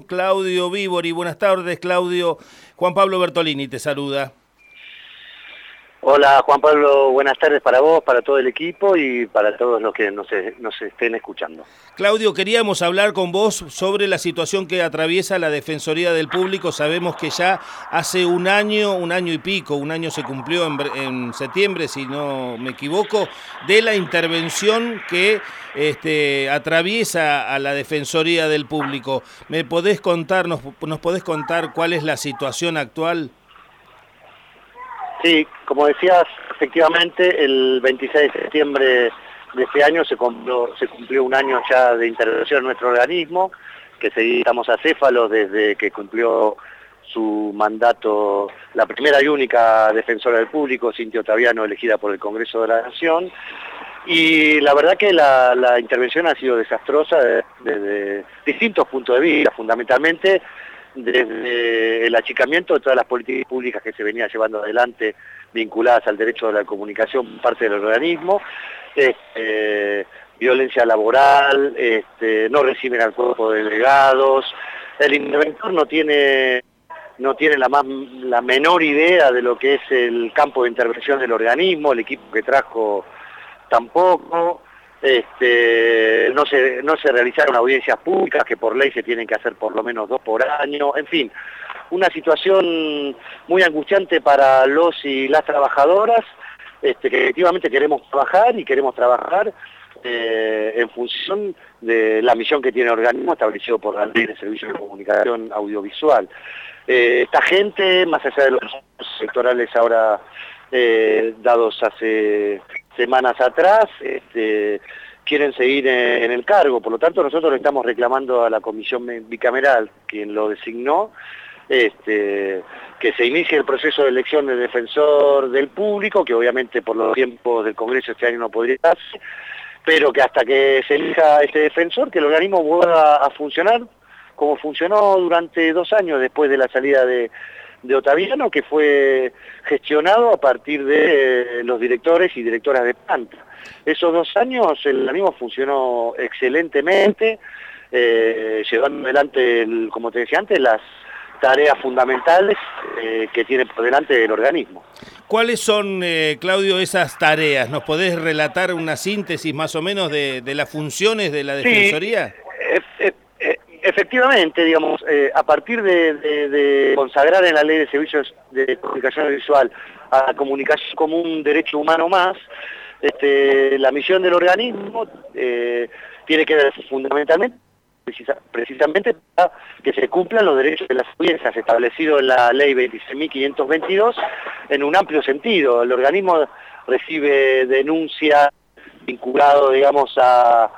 Claudio Vívori. Buenas tardes, Claudio. Juan Pablo Bertolini te saluda. Hola Juan Pablo, buenas tardes para vos, para todo el equipo y para todos los que nos estén escuchando. Claudio, queríamos hablar con vos sobre la situación que atraviesa la Defensoría del Público. Sabemos que ya hace un año y pico, un año se cumplió en septiembre, si no me equivoco, de la intervención que atraviesa a la Defensoría del Público. ¿Me podés contar, nos podés contar cuál es la situación actual? Sí, como decías, efectivamente, el 26 de septiembre de este año se cumplió un año ya de intervención en nuestro organismo, que estamos acéfalos desde que cumplió su mandato la primera y única defensora del público, Cintia Ottaviano, elegida por el Congreso de la Nación. Y la verdad que la intervención ha sido desastrosa desde distintos puntos de vista, fundamentalmente desde el achicamiento de todas las políticas públicas que se venía llevando adelante vinculadas al derecho a la comunicación por parte del organismo, violencia laboral, no reciben al cuerpo de delegados, el interventor no tiene la menor idea de lo que es el campo de intervención del organismo, el equipo que trajo tampoco. No se realizaron audiencias públicas que por ley se tienen que hacer por lo menos 2 por año, en fin, una situación muy angustiante para los y las trabajadoras, que efectivamente queremos trabajar en función de la misión que tiene el organismo establecido por la Ley de Servicios de Comunicación Audiovisual. Esta gente, más allá de los electorales ahora dados hace semanas atrás, quieren seguir en el cargo. Por lo tanto, nosotros le estamos reclamando a la comisión bicameral, quien lo designó, que se inicie el proceso de elección del defensor del público, que obviamente por los tiempos del Congreso este año no podría darse, pero que hasta que se elija este defensor, que el organismo vuelva a funcionar como funcionó durante 2 años después de la salida de Ottaviano, que fue gestionado a partir de los directores y directoras de planta. Esos 2 años el organismo funcionó excelentemente, llevando adelante, como te decía antes, las tareas fundamentales que tiene por delante el organismo. ¿Cuáles son, Claudio, esas tareas? ¿Nos podés relatar una síntesis más o menos de las funciones de la Defensoría? Sí, efectivamente, digamos, a partir de consagrar en la Ley de Servicios de Comunicación Audiovisual a la comunicación como un derecho humano más, la misión del organismo tiene que ver fundamentalmente, precisamente para que se cumplan los derechos de las audiencias establecidos en la Ley 26.522 en un amplio sentido. El organismo recibe denuncias vinculadas, digamos, a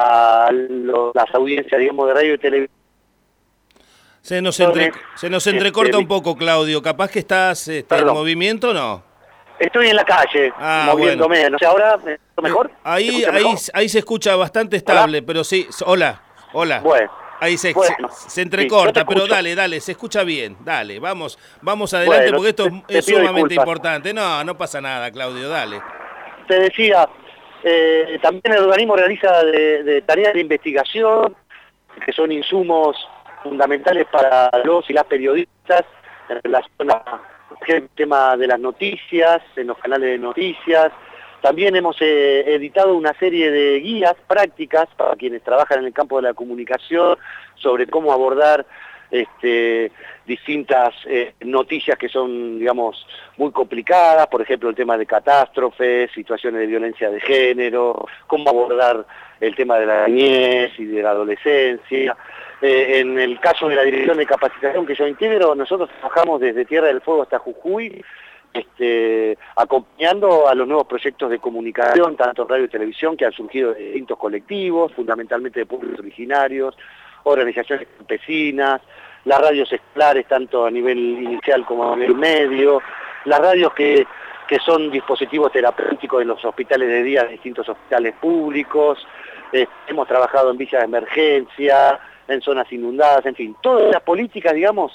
las audiencias, digamos, de radio y televisión. Se nos entrecorta un poco, Claudio. ¿Capaz que estás en movimiento o no? Estoy en la calle, moviéndome. Bueno. No sé, ¿ahora mejor? Ahí se escucha bastante estable, pero sí. Hola. Bueno. Ahí se entrecorta, pero dale, se escucha bien. Dale, vamos adelante, porque esto es sumamente importante. No pasa nada, Claudio, dale. Te decía, también el organismo realiza de tareas de investigación, que son insumos fundamentales para los y las periodistas en relación al tema de las noticias, en los canales de noticias. También hemos editado una serie de guías prácticas para quienes trabajan en el campo de la comunicación sobre cómo abordar distintas noticias que son, digamos, muy complicadas, por ejemplo el tema de catástrofes, situaciones de violencia de género, cómo abordar el tema de la niñez y de la adolescencia. En el caso de la Dirección de Capacitación que yo integro, nosotros trabajamos desde Tierra del Fuego hasta Jujuy, acompañando a los nuevos proyectos de comunicación, tanto radio y televisión, que han surgido de distintos colectivos, fundamentalmente de pueblos originarios, organizaciones campesinas, las radios escolares, tanto a nivel inicial como a nivel medio, las radios que son dispositivos terapéuticos en los hospitales de día, distintos hospitales públicos. Hemos trabajado en villas de emergencia, en zonas inundadas, en fin, todas las políticas, digamos,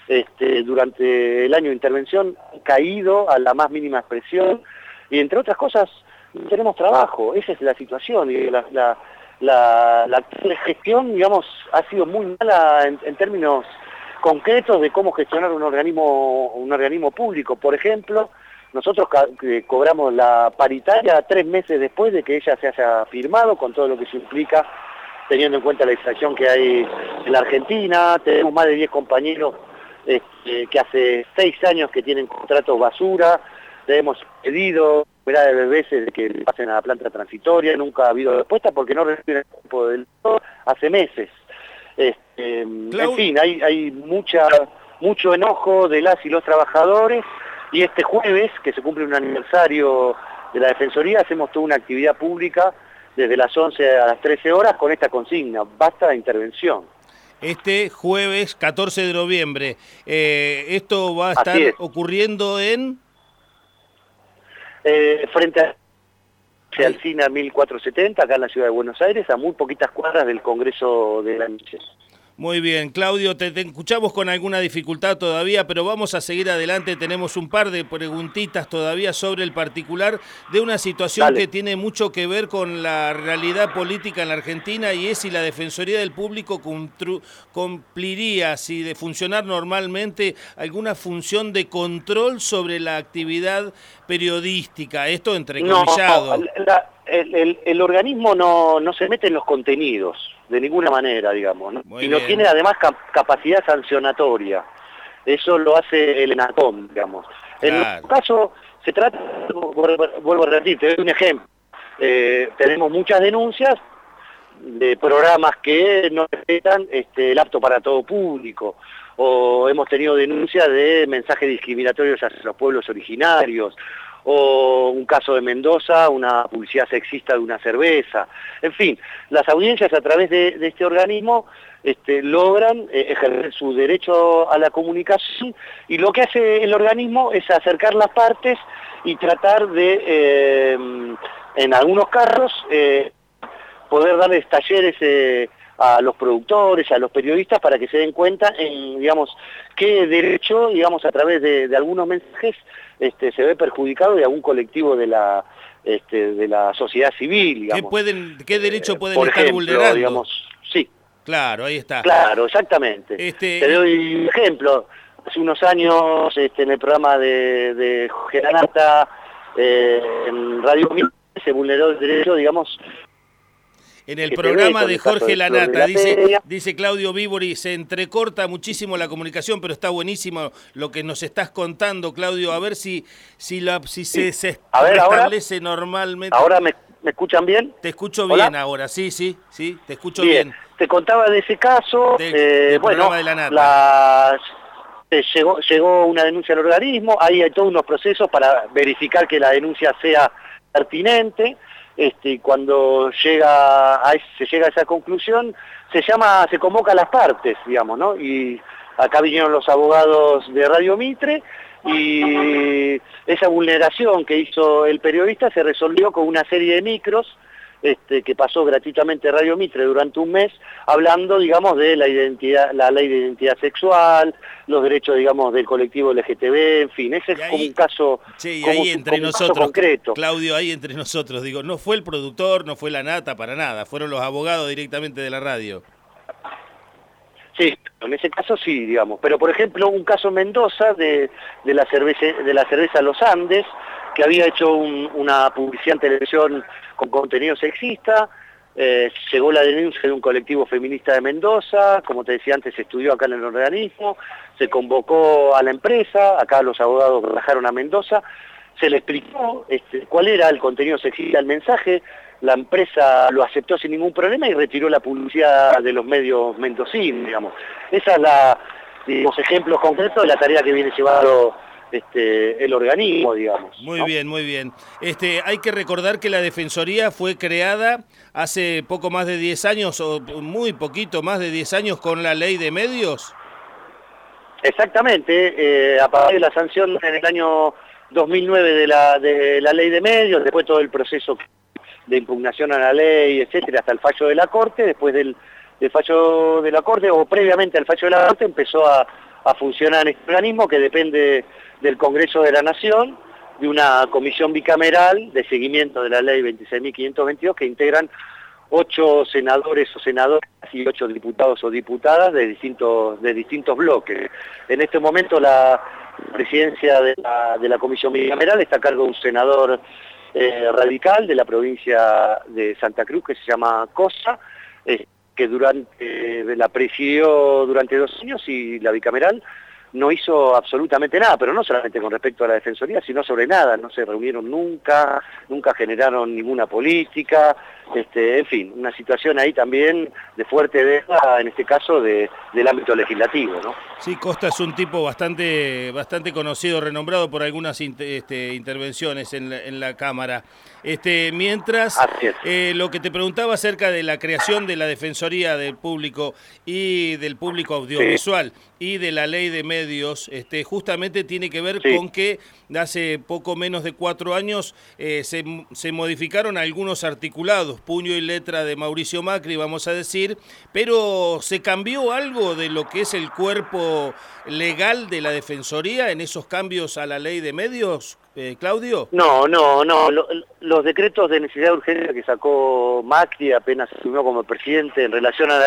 durante el año de intervención han caído a la más mínima expresión y entre otras cosas no tenemos trabajo. Esa es la situación y la la actual gestión, digamos, ha sido muy mala en términos concretos de cómo gestionar un organismo público. Por ejemplo, nosotros cobramos la paritaria 3 meses después de que ella se haya firmado, con todo lo que se implica, teniendo en cuenta la inflación que hay en la Argentina. Tenemos más de 10 compañeros que hace 6 años que tienen contratos basura. Le hemos pedido de veces de que le pasen a la planta transitoria, nunca ha habido respuesta porque no reciben el tiempo del todo hace meses. En fin, hay mucho enojo de las y los trabajadores, y este jueves, que se cumple un aniversario de la Defensoría, hacemos toda una actividad pública desde las 11 a las 13 horas con esta consigna: basta de intervención. Este jueves 14 de noviembre, esto va a estar ocurriendo en... frente al CINA 1470, acá en la ciudad de Buenos Aires, a muy poquitas cuadras del Congreso de la Noche. Muy bien, Claudio, te escuchamos con alguna dificultad todavía, pero vamos a seguir adelante. Tenemos un par de preguntitas todavía sobre el particular de una situación que tiene mucho que ver con la realidad política en la Argentina, y es si la Defensoría del Público cumpliría, si de funcionar normalmente, alguna función de control sobre la actividad periodística. Esto entrecomillado. No, el organismo no se mete en los contenidos de ninguna manera, digamos, ¿no? Y no tiene además capacidad sancionatoria. Eso lo hace el ENACOM, digamos. En nuestro caso se trata, vuelvo a repetir, te doy un ejemplo. Tenemos muchas denuncias de programas que no respetan el apto para todo público, o hemos tenido denuncias de mensajes discriminatorios hacia los pueblos originarios, o un caso de Mendoza, una publicidad sexista de una cerveza. En fin, las audiencias a través de este organismo logran ejercer su derecho a la comunicación, y lo que hace el organismo es acercar las partes y tratar de, en algunos casos, poder darles talleres a los productores, a los periodistas, para que se den cuenta en, digamos, qué derecho, digamos, a través de algunos mensajes se ve perjudicado de algún colectivo de la sociedad civil, digamos. ¿Qué derecho pueden estar vulnerando? Digamos, sí. Claro, ahí está. Claro, exactamente. Te doy un ejemplo. Hace unos años, en el programa de Jorge Lanata, en Radio Mitre, se vulneró el derecho, digamos. En el programa de Jorge Lanata, dice Claudio Vívori, se entrecorta muchísimo la comunicación, pero está buenísimo lo que nos estás contando, Claudio. A ver si se restablece normalmente. ¿Ahora me escuchan bien? Te escucho bien ahora, sí, te escucho bien. Te contaba de ese caso, del programa de Lanata. Llegó una denuncia al organismo, ahí hay todos unos procesos para verificar que la denuncia sea pertinente. Cuando se llega a esa conclusión, se convoca a las partes, digamos, ¿no? Y acá vinieron los abogados de Radio Mitre, y esa vulneración que hizo el periodista se resolvió con una serie de micros que pasó gratuitamente Radio Mitre durante un mes, hablando, digamos, de la ley de identidad sexual, los derechos, digamos, del colectivo LGTB, en fin, ese es como un caso, concreto. Claudio, ahí entre nosotros, digo, no fue el productor, no fue Lanata para nada, fueron los abogados directamente de la radio. Sí, en ese caso sí, digamos, pero por ejemplo un caso en Mendoza de la cerveza Los Andes, que había hecho una publicidad en televisión con contenido sexista. Llegó la denuncia de un colectivo feminista de Mendoza, como te decía antes, se estudió acá en el organismo, se convocó a la empresa, acá los abogados viajaron a Mendoza, se le explicó cuál era el contenido sexista del mensaje, la empresa lo aceptó sin ningún problema y retiró la publicidad de los medios mendocinos, digamos. Esa es los ejemplos concretos de la tarea que viene llevando el organismo, digamos. Muy bien, muy bien. Hay que recordar que la Defensoría fue creada hace poco más de 10 años, o muy poquito más de 10 años, con la Ley de Medios. Exactamente, a partir de la sanción en el año 2009 de la Ley de Medios, después todo el proceso de impugnación a la ley, etcétera, hasta el fallo de la Corte. Después del fallo de la Corte, o previamente al fallo de la Corte, empezó a funcionar este organismo que depende del Congreso de la Nación, de una comisión bicameral de seguimiento de la ley 26.522, que integran 8 senadores o senadoras y 8 diputados o diputadas de distintos bloques. En este momento la presidencia de la Comisión Bicameral está a cargo de un senador radical de la provincia de Santa Cruz que se llama Cosa, que la presidió durante 2 años y la bicameral no hizo absolutamente nada, pero no solamente con respecto a la Defensoría, sino sobre nada, no se reunieron nunca generaron ninguna política, en fin, una situación ahí también de fuerte deuda, en este caso del ámbito legislativo, ¿no? Sí, Costa es un tipo bastante conocido, renombrado por algunas intervenciones en la Cámara. Mientras, lo que te preguntaba acerca de la creación de la Defensoría del Público y del Público Audiovisual y de la Ley de Medios, justamente tiene que ver con que hace poco menos de 4 años se modificaron algunos articulados, puño y letra de Mauricio Macri, vamos a decir, pero ¿se cambió algo de lo que es el cuerpo legal de la Defensoría en esos cambios a la Ley de Medios, Claudio? No, los decretos de necesidad de urgencia que sacó Macri apenas asumió como presidente en relación a la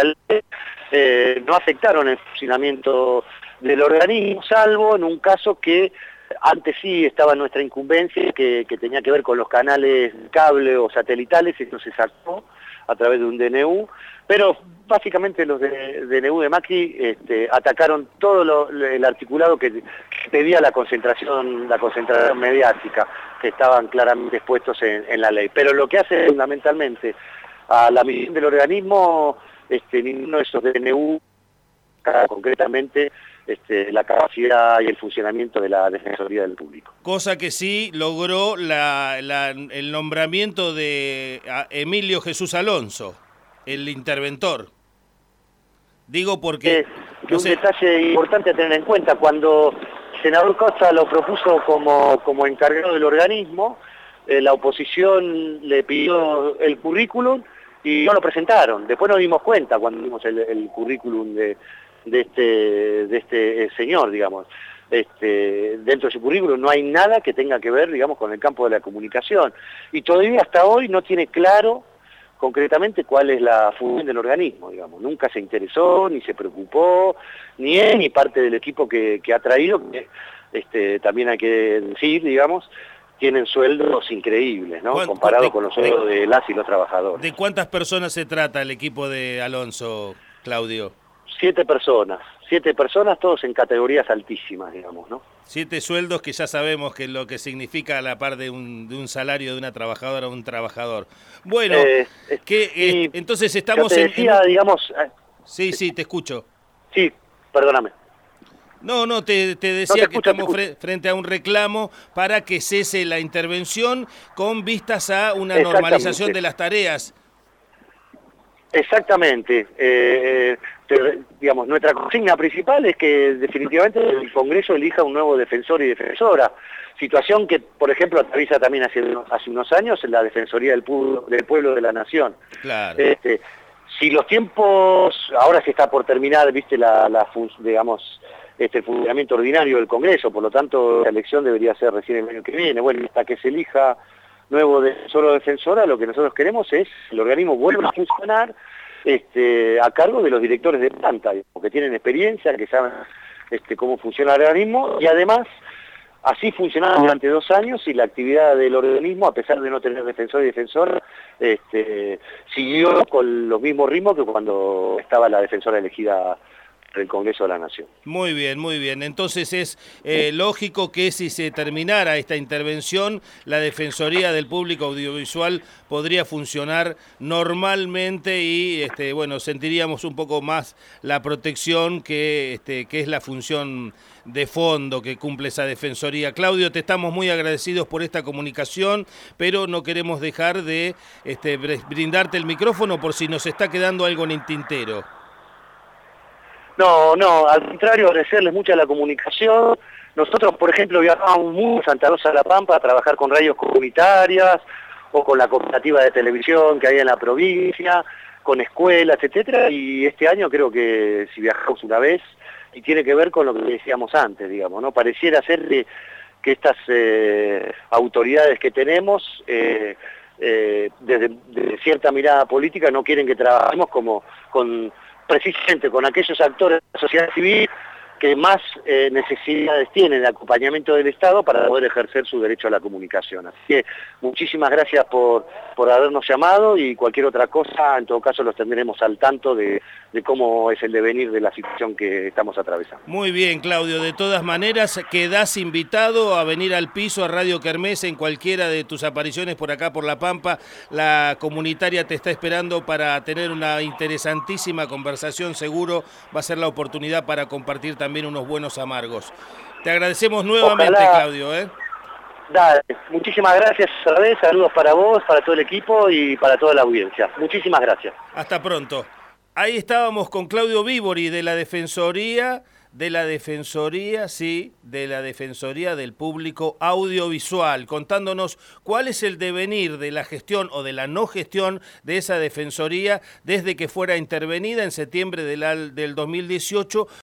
ley, no afectaron el funcionamiento del organismo, salvo en un caso que antes sí estaba en nuestra incumbencia, que tenía que ver con los canales cable o satelitales, eso se sacó a través de un DNU, pero básicamente los DNU de Macri atacaron todo el articulado que pedía la concentración mediática, que estaban claramente expuestos en la ley. Pero lo que hace fundamentalmente a la misión del organismo, ninguno de esos DNU, concretamente, la capacidad y el funcionamiento de la Defensoría del Público. Cosa que sí logró el nombramiento de Emilio Jesús Alonso, el interventor. Digo porque... un detalle importante a tener en cuenta, cuando el senador Costa lo propuso como encargado del organismo, la oposición le pidió el currículum y no lo presentaron. Después nos dimos cuenta cuando vimos el currículum de este señor, digamos. Dentro de su currículum no hay nada que tenga que ver, digamos, con el campo de la comunicación. Y todavía hasta hoy no tiene claro concretamente cuál es la función del organismo, digamos. Nunca se interesó, ni se preocupó, ni él, ni parte del equipo que ha traído, que también hay que decir, digamos, tienen sueldos increíbles, ¿no? Comparado con los sueldos de las y los trabajadores. ¿De cuántas personas se trata el equipo de Alonso, Claudio? 7 personas, todos en categorías altísimas, digamos, ¿no? 7 sueldos que ya sabemos que lo que significa a la par de un salario de una trabajadora o un trabajador. Bueno, entonces estamos te decía, digamos... Sí, te escucho. Sí, perdóname. No, te decía que estamos frente a un reclamo para que cese la intervención con vistas a una normalización de las tareas. Exactamente. Digamos, nuestra consigna principal es que definitivamente el Congreso elija un nuevo defensor y defensora. Situación que, por ejemplo, atraviesa también hace unos años en la Defensoría del Pueblo de la Nación. Claro. Si los tiempos, ahora se está por terminar, viste, digamos, el funcionamiento ordinario del Congreso, por lo tanto la elección debería ser recién el año que viene. Bueno, hasta que se elija nuevo defensor o defensora, lo que nosotros queremos es que el organismo vuelva a funcionar a cargo de los directores de planta, que tienen experiencia, que saben cómo funciona el organismo, y además así funcionaba durante 2 años y la actividad del organismo, a pesar de no tener defensor y defensora, siguió con los mismos ritmos que cuando estaba la defensora elegida del Congreso de la Nación. Muy bien, muy bien. Entonces es lógico que si se terminara esta intervención, la Defensoría del Público Audiovisual podría funcionar normalmente y bueno, sentiríamos un poco más la protección que es la función de fondo que cumple esa Defensoría. Claudio, te estamos muy agradecidos por esta comunicación, pero no queremos dejar de brindarte el micrófono por si nos está quedando algo en el tintero. No, al contrario, agradecerles mucho la comunicación. Nosotros, por ejemplo, viajamos mucho a Santa Rosa de la Pampa a trabajar con radios comunitarias o con la cooperativa de televisión que hay en la provincia, con escuelas, etcétera, y este año creo que si viajamos una vez, y tiene que ver con lo que decíamos antes, digamos, ¿no? Pareciera ser que estas autoridades que tenemos desde cierta mirada política no quieren que trabajemos precisamente con aquellos actores de la sociedad civil que más necesidades tienen de acompañamiento del Estado para poder ejercer su derecho a la comunicación. Así que muchísimas gracias por habernos llamado, y cualquier otra cosa, en todo caso los tendremos al tanto de cómo es el devenir de la situación que estamos atravesando. Muy bien, Claudio, de todas maneras quedás invitado a venir al piso a Radio Kermés en cualquiera de tus apariciones por acá por La Pampa. La comunitaria te está esperando para tener una interesantísima conversación, seguro va a ser la oportunidad para compartir también unos buenos amargos. Te agradecemos nuevamente, ojalá, Claudio. Dale, muchísimas gracias otra vez, saludos para vos, para todo el equipo y para toda la audiencia. Muchísimas gracias. Hasta pronto. Ahí estábamos con Claudio Vívori de la Defensoría del Público Audiovisual, contándonos cuál es el devenir de la gestión o de la no gestión de esa Defensoría desde que fuera intervenida en septiembre del 2018